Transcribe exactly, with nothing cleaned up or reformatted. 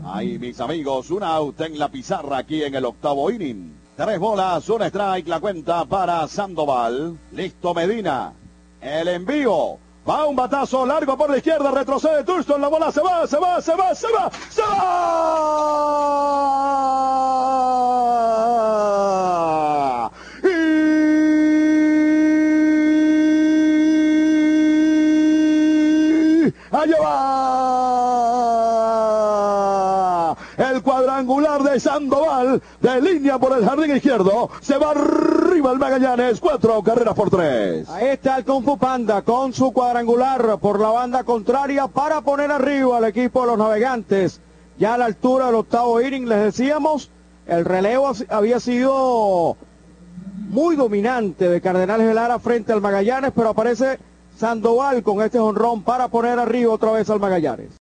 Ahí, mis amigos, un out en la pizarra aquí en el octavo inning. Tres bolas, un strike, la cuenta para Sandoval. Listo Medina. El envío. Va un batazo largo por la izquierda, retrocede Thurston, la bola se va, se va, se va, se va, se va. Y... allá va. El cuadrangular de Sandoval, de línea por el jardín izquierdo, se va arriba el Magallanes, cuatro carreras por tres. Ahí está el Kung Fu Panda con su cuadrangular por la banda contraria para poner arriba al equipo de los Navegantes. Ya a la altura del octavo inning, les decíamos, el relevo había sido muy dominante de Cardenales de Lara frente al Magallanes, pero aparece Sandoval con este jonrón para poner arriba otra vez al Magallanes.